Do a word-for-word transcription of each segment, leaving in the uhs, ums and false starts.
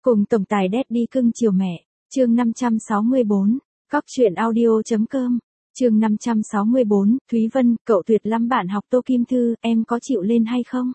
Cùng tổng tài Daddy cưng chiều mẹ, chương năm trăm sáu mươi bốn, cóc truyện audio.com, chương năm trăm sáu mươi bốn, Thúy Vân, cậu tuyệt lắm bạn học Tô Kim Thư, em có chịu lên hay không?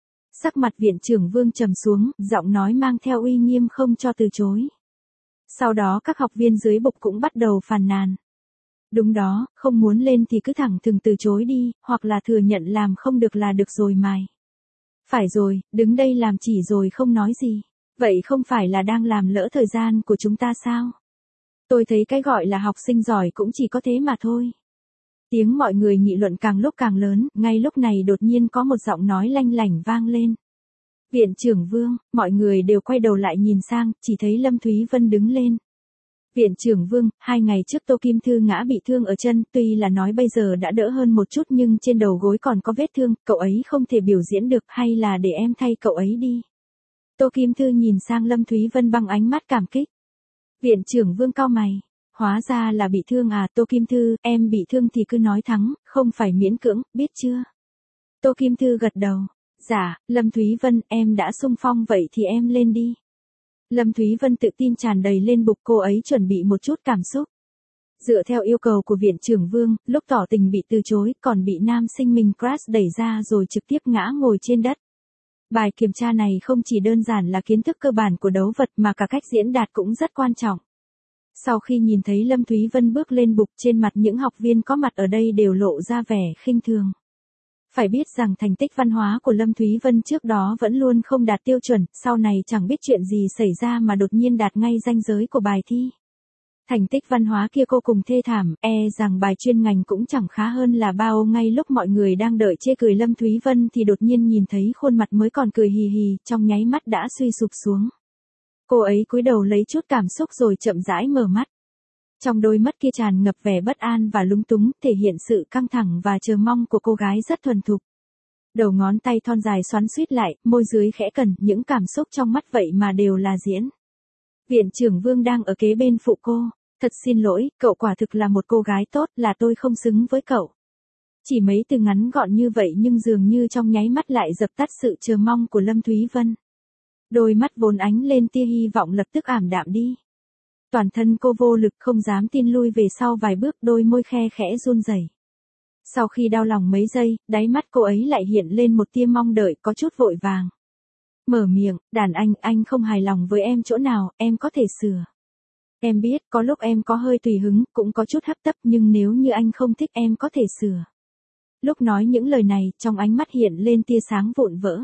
Sắc mặt viện trưởng Vương trầm xuống, giọng nói mang theo uy nghiêm không cho từ chối. Sau đó các học viên dưới bục cũng bắt đầu phàn nàn. Đúng đó, không muốn lên thì cứ thẳng thừng từ chối đi, hoặc là thừa nhận làm không được là được rồi mày. Phải rồi, đứng đây làm chỉ rồi không nói gì. Vậy không phải là đang làm lỡ thời gian của chúng ta sao? Tôi thấy cái gọi là học sinh giỏi cũng chỉ có thế mà thôi. Tiếng mọi người nghị luận càng lúc càng lớn, ngay lúc này đột nhiên có một giọng nói lanh lảnh vang lên. Viện trưởng Vương, mọi người đều quay đầu lại nhìn sang, chỉ thấy Lâm Thúy Vân đứng lên. Viện trưởng Vương, hai ngày trước Tô Kim Thư ngã bị thương ở chân, tuy là nói bây giờ đã đỡ hơn một chút nhưng trên đầu gối còn có vết thương, cậu ấy không thể biểu diễn được hay là để em thay cậu ấy đi. Tô Kim Thư nhìn sang Lâm Thúy Vân bằng ánh mắt cảm kích. Viện trưởng Vương cau mày. Hóa ra là bị thương à, Tô Kim Thư, em bị thương thì cứ nói thẳng, không phải miễn cưỡng, biết chưa? Tô Kim Thư gật đầu. Dạ, Lâm Thúy Vân, em đã xung phong vậy thì em lên đi. Lâm Thúy Vân tự tin tràn đầy lên bục, cô ấy chuẩn bị một chút cảm xúc. Dựa theo yêu cầu của viện trưởng Vương, lúc tỏ tình bị từ chối, còn bị nam sinh mình crush đẩy ra rồi trực tiếp ngã ngồi trên đất. Bài kiểm tra này không chỉ đơn giản là kiến thức cơ bản của đấu vật mà cả cách diễn đạt cũng rất quan trọng. Sau khi nhìn thấy Lâm Thúy Vân bước lên bục, trên mặt những học viên có mặt ở đây đều lộ ra vẻ khinh thường. Phải biết rằng thành tích văn hóa của Lâm Thúy Vân trước đó vẫn luôn không đạt tiêu chuẩn, sau này chẳng biết chuyện gì xảy ra mà đột nhiên đạt ngay ranh giới của bài thi. Thành tích văn hóa kia cô cùng thê thảm, e rằng bài chuyên ngành cũng chẳng khá hơn là bao. Ngay lúc mọi người đang đợi chê cười Lâm Thúy Vân thì đột nhiên nhìn thấy khuôn mặt mới còn cười hì hì, trong nháy mắt đã suy sụp xuống. Cô ấy cúi đầu lấy chút cảm xúc rồi chậm rãi mở mắt. Trong đôi mắt kia tràn ngập vẻ bất an và lúng túng, thể hiện sự căng thẳng và chờ mong của cô gái rất thuần thục. Đầu ngón tay thon dài xoắn xuýt lại, môi dưới khẽ cẩn, những cảm xúc trong mắt vậy mà đều là diễn. Viện trưởng Vương đang ở kế bên phụ cô. Thật xin lỗi, cậu quả thực là một cô gái tốt, là tôi không xứng với cậu. Chỉ mấy từ ngắn gọn như vậy nhưng dường như trong nháy mắt lại dập tắt sự chờ mong của Lâm Thúy Vân. Đôi mắt vốn ánh lên tia hy vọng lập tức ảm đạm đi. Toàn thân cô vô lực không dám tin lui về sau vài bước, đôi môi khe khẽ run rẩy. Sau khi đau lòng mấy giây, đáy mắt cô ấy lại hiện lên một tia mong đợi, có chút vội vàng. Mở miệng, đàn anh, anh không hài lòng với em chỗ nào, em có thể sửa. Em biết, có lúc em có hơi tùy hứng, cũng có chút hấp tấp, nhưng nếu như anh không thích em có thể sửa. Lúc nói những lời này, trong ánh mắt hiện lên tia sáng vụn vỡ.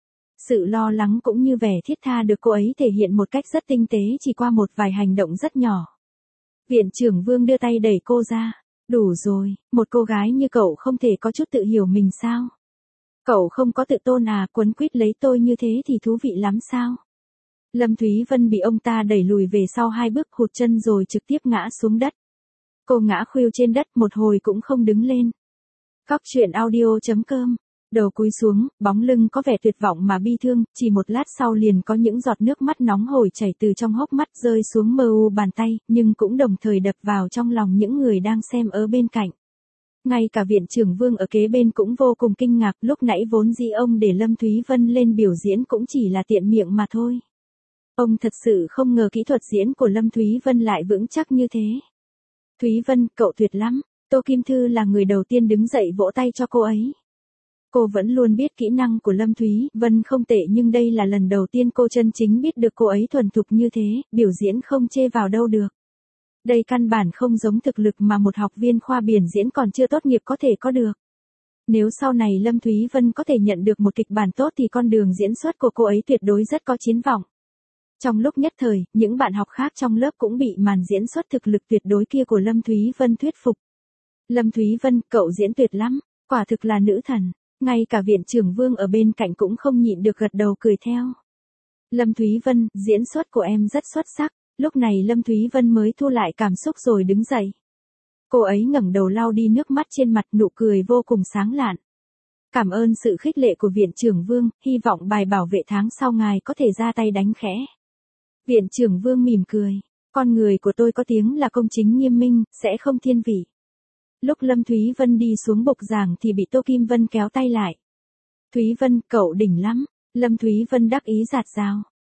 Sự lo lắng cũng như vẻ thiết tha được cô ấy thể hiện một cách rất tinh tế chỉ qua một vài hành động rất nhỏ. Viện trưởng Vương đưa tay đẩy cô ra. Đủ rồi, một cô gái như cậu không thể có chút tự hiểu mình sao? Cậu không có tự tôn à, quấn quýt lấy tôi như thế thì thú vị lắm sao? Lâm Thúy Vân bị ông ta đẩy lùi về sau hai bước, hụt chân rồi trực tiếp ngã xuống đất. Cô ngã khuỵu trên đất một hồi cũng không đứng lên. Cóc truyện audio.com, đầu cúi xuống, bóng lưng có vẻ tuyệt vọng mà bi thương, chỉ một lát sau liền có những giọt nước mắt nóng hổi chảy từ trong hốc mắt rơi xuống mờ u bàn tay, nhưng cũng đồng thời đập vào trong lòng những người đang xem ở bên cạnh. Ngay cả viện trưởng Vương ở kế bên cũng vô cùng kinh ngạc, lúc nãy vốn dĩ ông để Lâm Thúy Vân lên biểu diễn cũng chỉ là tiện miệng mà thôi. Ông thật sự không ngờ kỹ thuật diễn của Lâm Thúy Vân lại vững chắc như thế. Thúy Vân, cậu tuyệt lắm. Tô Kim Thư là người đầu tiên đứng dậy vỗ tay cho cô ấy. Cô vẫn luôn biết kỹ năng của Lâm Thúy Vân không tệ nhưng đây là lần đầu tiên cô chân chính biết được cô ấy thuần thục như thế, biểu diễn không chê vào đâu được. Đây căn bản không giống thực lực mà một học viên khoa biểu diễn còn chưa tốt nghiệp có thể có được. Nếu sau này Lâm Thúy Vân có thể nhận được một kịch bản tốt thì con đường diễn xuất của cô ấy tuyệt đối rất có triển vọng. Trong lúc nhất thời, những bạn học khác trong lớp cũng bị màn diễn xuất thực lực tuyệt đối kia của Lâm Thúy Vân thuyết phục. Lâm Thúy Vân, cậu diễn tuyệt lắm, quả thực là nữ thần. Ngay cả viện trưởng Vương ở bên cạnh cũng không nhịn được gật đầu cười theo. Lâm Thúy Vân, diễn xuất của em rất xuất sắc. Lúc này Lâm Thúy Vân mới thu lại cảm xúc rồi đứng dậy. Cô ấy ngẩng đầu lau đi nước mắt trên mặt, nụ cười vô cùng sáng lạn. Cảm ơn sự khích lệ của viện trưởng Vương, hy vọng bài bảo vệ tháng sau ngài có thể ra tay đánh khẽ. Viện trưởng Vương mỉm cười. Con người của tôi có tiếng là công chính nghiêm minh, sẽ không thiên vị. Lúc Lâm Thúy Vân đi xuống bục giảng thì bị Tô Kim Vân kéo tay lại. Thúy Vân, cậu đỉnh lắm. Lâm Thúy Vân đắc ý giạt rào.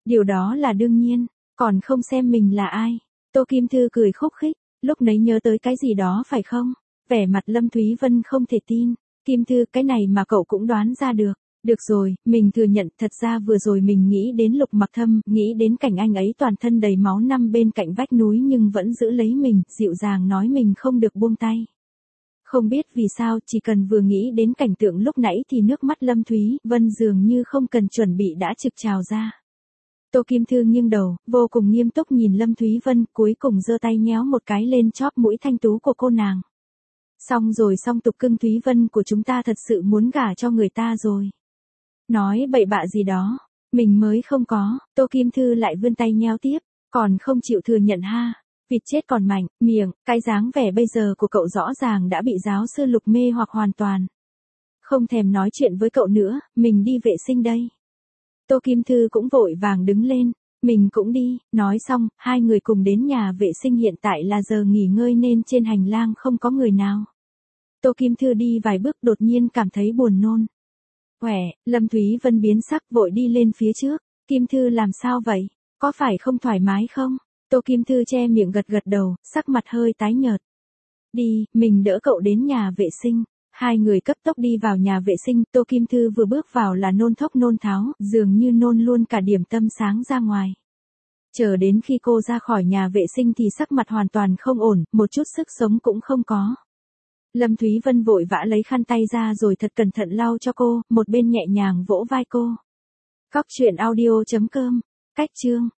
Điều đó là đương nhiên, còn không xem mình là ai. Tô Kim Thư cười khúc khích, lúc nấy nhớ tới cái gì đó phải không? Vẻ mặt Lâm Thúy Vân không thể tin. Kim Thư, cái này mà cậu cũng đoán ra được. Được rồi, mình thừa nhận, thật ra vừa rồi mình nghĩ đến Lục Mặc Thâm, nghĩ đến cảnh anh ấy toàn thân đầy máu nằm bên cạnh vách núi nhưng vẫn giữ lấy mình, dịu dàng nói mình không được buông tay. Không biết vì sao, chỉ cần vừa nghĩ đến cảnh tượng lúc nãy thì nước mắt Lâm Thúy Vân dường như không cần chuẩn bị đã trực trào ra. Tô Kim Thư nghiêng đầu, vô cùng nghiêm túc nhìn Lâm Thúy Vân, cuối cùng giơ tay nhéo một cái lên chóp mũi thanh tú của cô nàng. Xong rồi xong, tục cưng Thúy Vân của chúng ta thật sự muốn gả cho người ta rồi. Nói bậy bạ gì đó, mình mới không có. Tô Kim Thư lại vươn tay nhéo tiếp, còn không chịu thừa nhận ha. Vịt chết còn mạnh, miệng, cái dáng vẻ bây giờ của cậu rõ ràng đã bị giáo sư Lục mê hoặc hoàn toàn. Không thèm nói chuyện với cậu nữa, mình đi vệ sinh đây. Tô Kim Thư cũng vội vàng đứng lên, mình cũng đi. Nói xong, hai người cùng đến nhà vệ sinh, hiện tại là giờ nghỉ ngơi nên trên hành lang không có người nào. Tô Kim Thư đi vài bước đột nhiên cảm thấy buồn nôn. Quẻ, Lâm Thúy Vân biến sắc vội đi lên phía trước. Kim Thư làm sao vậy? Có phải không thoải mái không? Tô Kim Thư che miệng gật gật đầu, sắc mặt hơi tái nhợt. Đi, mình đỡ cậu đến nhà vệ sinh. Hai người cấp tốc đi vào nhà vệ sinh, Tô Kim Thư vừa bước vào là nôn thốc nôn tháo, dường như nôn luôn cả điểm tâm sáng ra ngoài. Chờ đến khi cô ra khỏi nhà vệ sinh thì sắc mặt hoàn toàn không ổn, một chút sức sống cũng không có. Lâm Thúy Vân vội vã lấy khăn tay ra rồi thật cẩn thận lau cho cô, một bên nhẹ nhàng vỗ vai cô. Cóc truyện audio chấm com, cách chương